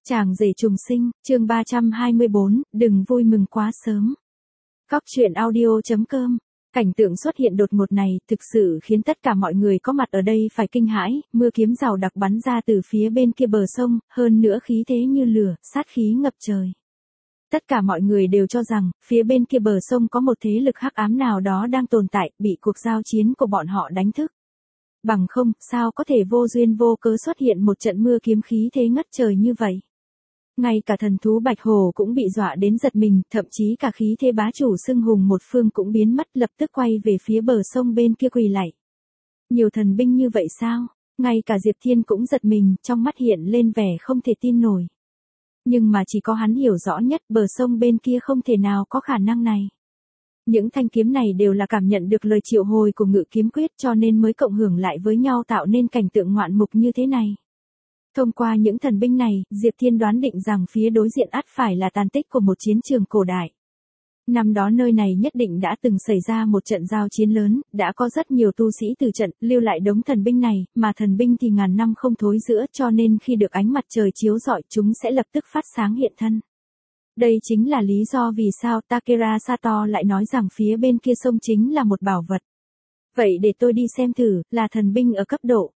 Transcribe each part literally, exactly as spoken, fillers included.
Chàng rể trùng sinh, chương ba trăm hai mươi bốn, đừng vui mừng quá sớm. Góc truyện audio chấm com. Cảnh tượng xuất hiện đột ngột này thực sự khiến tất cả mọi người có mặt ở đây phải kinh hãi, mưa kiếm rào đặc bắn ra từ phía bên kia bờ sông, hơn nữa khí thế như lửa, sát khí ngập trời. Tất cả mọi người đều cho rằng, phía bên kia bờ sông có một thế lực hắc ám nào đó đang tồn tại, bị cuộc giao chiến của bọn họ đánh thức. Bằng không, sao có thể vô duyên vô cớ xuất hiện một trận mưa kiếm khí thế ngất trời như vậy. Ngay cả thần thú Bạch Hổ cũng bị dọa đến giật mình, thậm chí cả khí thế bá chủ xưng hùng một phương cũng biến mất, lập tức quay về phía bờ sông bên kia quỳ lạy. Nhiều thần binh như vậy sao? Ngay cả Diệp Thiên cũng giật mình, trong mắt hiện lên vẻ không thể tin nổi. Nhưng mà chỉ có hắn hiểu rõ nhất, bờ sông bên kia không thể nào có khả năng này. Những thanh kiếm này đều là cảm nhận được lời triệu hồi của Ngự Kiếm Quyết, cho nên mới cộng hưởng lại với nhau tạo nên cảnh tượng ngoạn mục như thế này. Thông qua những thần binh này, Diệp Thiên đoán định rằng phía đối diện ắt phải là tàn tích của một chiến trường cổ đại. Năm đó nơi này nhất định đã từng xảy ra một trận giao chiến lớn, đã có rất nhiều tu sĩ từ trận, lưu lại đống thần binh này, mà thần binh thì ngàn năm không thối rữa, cho nên khi được ánh mặt trời chiếu rọi chúng sẽ lập tức phát sáng hiện thân. Đây chính là lý do vì sao Takeda Sato lại nói rằng phía bên kia sông chính là một bảo vật. Vậy để tôi đi xem thử, là thần binh ở cấp độ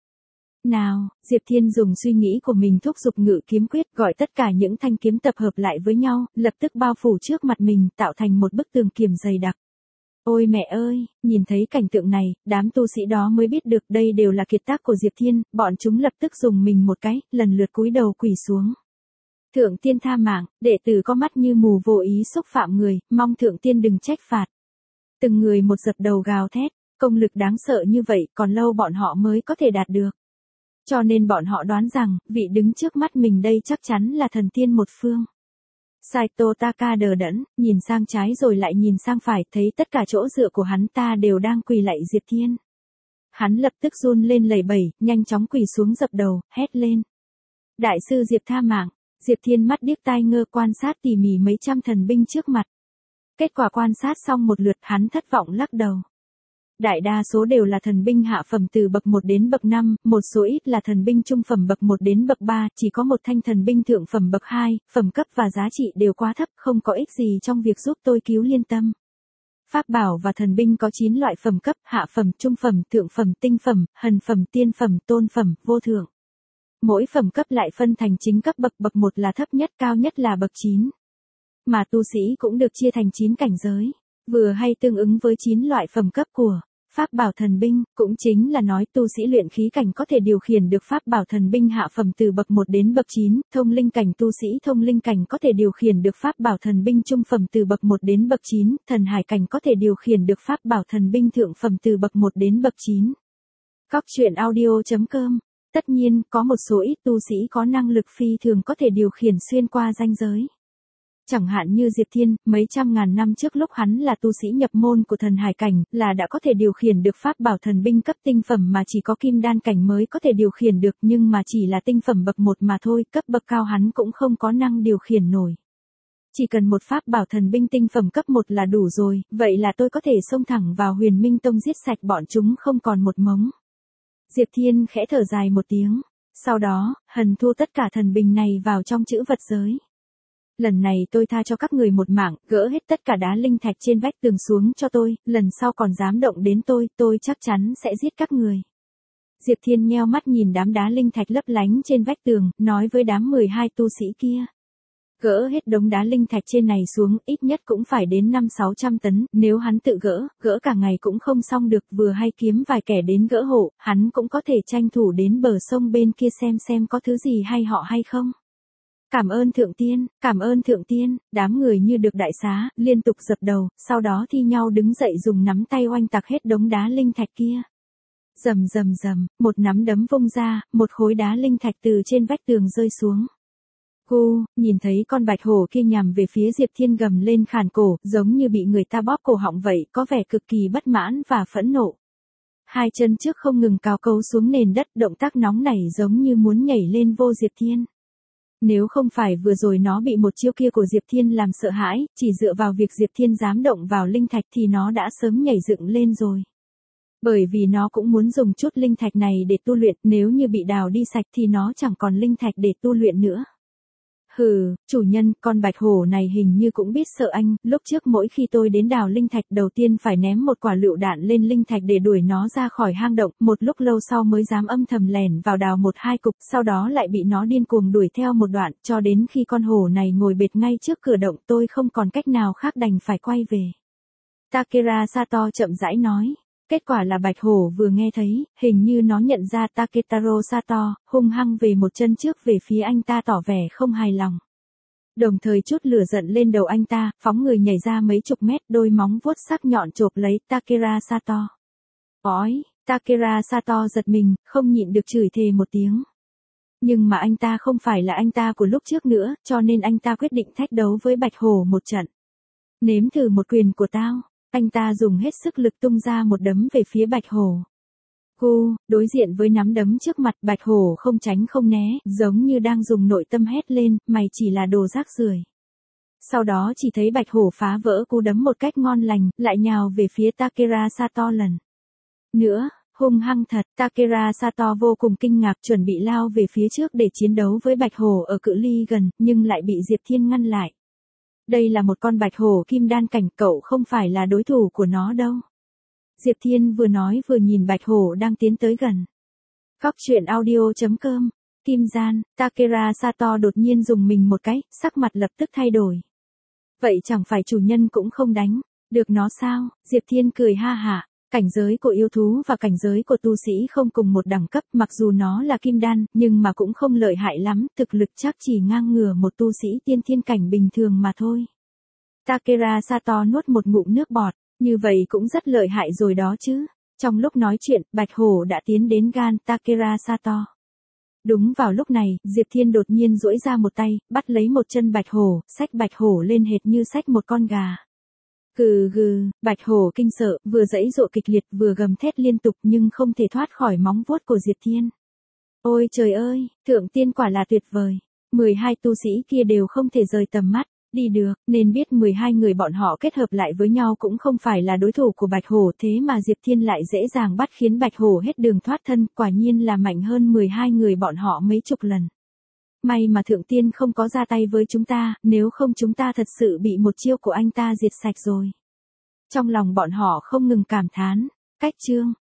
nào. Diệp Thiên dùng suy nghĩ của mình thúc giục Ngự Kiếm Quyết, gọi tất cả những thanh kiếm tập hợp lại với nhau, lập tức bao phủ trước mặt mình, tạo thành một bức tường kiềm dày đặc. Ôi mẹ ơi, nhìn thấy cảnh tượng này, đám tu sĩ đó mới biết được đây đều là kiệt tác của Diệp Thiên, bọn chúng lập tức dùng mình một cái, lần lượt cúi đầu quỳ xuống. Thượng tiên tha mạng, đệ tử có mắt như mù vô ý xúc phạm người, mong thượng tiên đừng trách phạt. Từng người một dập đầu gào thét, công lực đáng sợ như vậy, còn lâu bọn họ mới có thể đạt được. Cho nên bọn họ đoán rằng, vị đứng trước mắt mình đây chắc chắn là thần tiên một phương. Saito Taka đờ đẫn, nhìn sang trái rồi lại nhìn sang phải, thấy tất cả chỗ dựa của hắn ta đều đang quỳ lạy Diệp Thiên. Hắn lập tức run lên lẩy bẩy, nhanh chóng quỳ xuống dập đầu, hét lên. Đại sư Diệp tha mạng. Diệp Thiên mắt điếc tai ngơ quan sát tỉ mỉ mấy trăm thần binh trước mặt. Kết quả quan sát xong một lượt hắn thất vọng lắc đầu. Đại đa số đều là thần binh hạ phẩm từ bậc một đến bậc năm, một số ít là thần binh trung phẩm bậc một đến bậc ba, chỉ có một thanh thần binh thượng phẩm bậc hai, phẩm cấp và giá trị đều quá thấp, không có ích gì trong việc giúp tôi cứu liên tâm. Pháp bảo và thần binh có chín loại phẩm cấp, hạ phẩm, trung phẩm, thượng phẩm, tinh phẩm, hần phẩm, tiên phẩm, tôn phẩm, vô thượng. Mỗi phẩm cấp lại phân thành chính cấp bậc, bậc một là thấp nhất, cao nhất là bậc chín. Mà tu sĩ cũng được chia thành chín cảnh giới, vừa hay tương ứng với chín loại phẩm cấp của pháp bảo thần binh, cũng chính là nói tu sĩ luyện khí cảnh có thể điều khiển được pháp bảo thần binh hạ phẩm từ bậc một đến bậc chín, thông linh cảnh tu sĩ thông linh cảnh có thể điều khiển được pháp bảo thần binh trung phẩm từ bậc một đến bậc chín, thần hải cảnh có thể điều khiển được pháp bảo thần binh thượng phẩm từ bậc một đến bậc chín. Góc truyện audio chấm com. Tất nhiên, có một số ít tu sĩ có năng lực phi thường có thể điều khiển xuyên qua ranh giới. Chẳng hạn như Diệp Thiên, mấy trăm ngàn năm trước lúc hắn là tu sĩ nhập môn của thần hải cảnh, là đã có thể điều khiển được pháp bảo thần binh cấp tinh phẩm mà chỉ có kim đan cảnh mới có thể điều khiển được, nhưng mà chỉ là tinh phẩm bậc một mà thôi, cấp bậc cao hắn cũng không có năng điều khiển nổi. Chỉ cần một pháp bảo thần binh tinh phẩm cấp một là đủ rồi, vậy là tôi có thể xông thẳng vào Huyền Minh Tông giết sạch bọn chúng không còn một mống. Diệp Thiên khẽ thở dài một tiếng, sau đó, hần thu tất cả thần binh này vào trong chữ vật giới. Lần này tôi tha cho các người một mạng, gỡ hết tất cả đá linh thạch trên vách tường xuống cho tôi, lần sau còn dám động đến tôi, tôi chắc chắn sẽ giết các người. Diệp Thiên nheo mắt nhìn đám đá linh thạch lấp lánh trên vách tường, nói với đám mười hai tu sĩ kia. Gỡ hết đống đá linh thạch trên này xuống, ít nhất cũng phải đến năm sáu trăm tấn, nếu hắn tự gỡ, gỡ cả ngày cũng không xong được, vừa hay kiếm vài kẻ đến gỡ hộ, hắn cũng có thể tranh thủ đến bờ sông bên kia xem xem có thứ gì hay họ hay không. Cảm ơn thượng tiên, cảm ơn thượng tiên, đám người như được đại xá, liên tục dập đầu, sau đó thi nhau đứng dậy dùng nắm tay oanh tạc hết đống đá linh thạch kia. Rầm rầm rầm, một nắm đấm vung ra, một khối đá linh thạch từ trên vách tường rơi xuống. Cô, nhìn thấy con bạch hổ kia nhằm về phía Diệp Thiên gầm lên khàn cổ, giống như bị người ta bóp cổ họng vậy, có vẻ cực kỳ bất mãn và phẫn nộ. Hai chân trước không ngừng cào cấu xuống nền đất, động tác nóng nảy giống như muốn nhảy lên vô Diệp Thiên. Nếu không phải vừa rồi nó bị một chiêu kia của Diệp Thiên làm sợ hãi, chỉ dựa vào việc Diệp Thiên dám động vào linh thạch thì nó đã sớm nhảy dựng lên rồi. Bởi vì nó cũng muốn dùng chút linh thạch này để tu luyện, nếu như bị đào đi sạch thì nó chẳng còn linh thạch để tu luyện nữa. Hừ, chủ nhân, con bạch hổ này hình như cũng biết sợ anh, lúc trước mỗi khi tôi đến đào linh thạch đầu tiên phải ném một quả lựu đạn lên linh thạch để đuổi nó ra khỏi hang động, một lúc lâu sau mới dám âm thầm lẻn vào đào một hai cục, sau đó lại bị nó điên cuồng đuổi theo một đoạn, cho đến khi con hổ này ngồi bệt ngay trước cửa động tôi không còn cách nào khác đành phải quay về. Takeda Sato chậm rãi nói. Kết quả là bạch hổ vừa nghe thấy, hình như nó nhận ra Taketaro Sato, hung hăng về một chân trước về phía anh ta tỏ vẻ không hài lòng. Đồng thời chút lửa giận lên đầu anh ta, phóng người nhảy ra mấy chục mét, đôi móng vuốt sắc nhọn chộp lấy Takeda Sato. Ói, Takeda Sato giật mình, không nhịn được chửi thề một tiếng. Nhưng mà anh ta không phải là anh ta của lúc trước nữa, cho nên anh ta quyết định thách đấu với bạch hổ một trận. Nếm thử một quyền của tao. Anh ta dùng hết sức lực tung ra một đấm về phía bạch hổ. Hu, đối diện với nắm đấm trước mặt bạch hổ không tránh không né, giống như đang dùng nội tâm hét lên, mày chỉ là đồ rác rưởi. Sau đó chỉ thấy bạch hổ phá vỡ cú đấm một cách ngon lành, lại nhào về phía Takeda Sato lần nữa, hung hăng thật. Takeda Sato vô cùng kinh ngạc chuẩn bị lao về phía trước để chiến đấu với bạch hổ ở cự ly gần, nhưng lại bị Diệp Thiên ngăn lại. Đây là một con bạch hổ kim đan cảnh, cậu không phải là đối thủ của nó đâu. Diệp Thiên vừa nói vừa nhìn bạch hổ đang tiến tới gần. Góc truyện audio chấm com, Kim Gian, Takeda Sato đột nhiên dùng mình một cái, sắc mặt lập tức thay đổi. Vậy chẳng phải chủ nhân cũng không đánh, được nó sao? Diệp Thiên cười ha hả. Cảnh giới của yêu thú và cảnh giới của tu sĩ không cùng một đẳng cấp, mặc dù nó là kim đan, nhưng mà cũng không lợi hại lắm, thực lực chắc chỉ ngang ngửa một tu sĩ tiên thiên cảnh bình thường mà thôi. Takeda Sato nuốt một ngụm nước bọt, như vậy cũng rất lợi hại rồi đó chứ. Trong lúc nói chuyện, bạch hổ đã tiến đến gan Takeda Sato. Đúng vào lúc này, Diệp Thiên đột nhiên duỗi ra một tay, bắt lấy một chân bạch hổ, xách bạch hổ lên hệt như xách một con gà. Gừ gừ, bạch hổ kinh sợ, vừa giãy giụa kịch liệt vừa gầm thét liên tục nhưng không thể thoát khỏi móng vuốt của Diệp Thiên. Ôi trời ơi, thượng tiên quả là tuyệt vời. mười hai tu sĩ kia đều không thể rời tầm mắt, đi được, nên biết mười hai người bọn họ kết hợp lại với nhau cũng không phải là đối thủ của bạch hổ, thế mà Diệp Thiên lại dễ dàng bắt khiến bạch hổ hết đường thoát thân, quả nhiên là mạnh hơn mười hai người bọn họ mấy chục lần. May mà thượng tiên không có ra tay với chúng ta, nếu không chúng ta thật sự bị một chiêu của anh ta diệt sạch rồi. Trong lòng bọn họ không ngừng cảm thán. Cách chương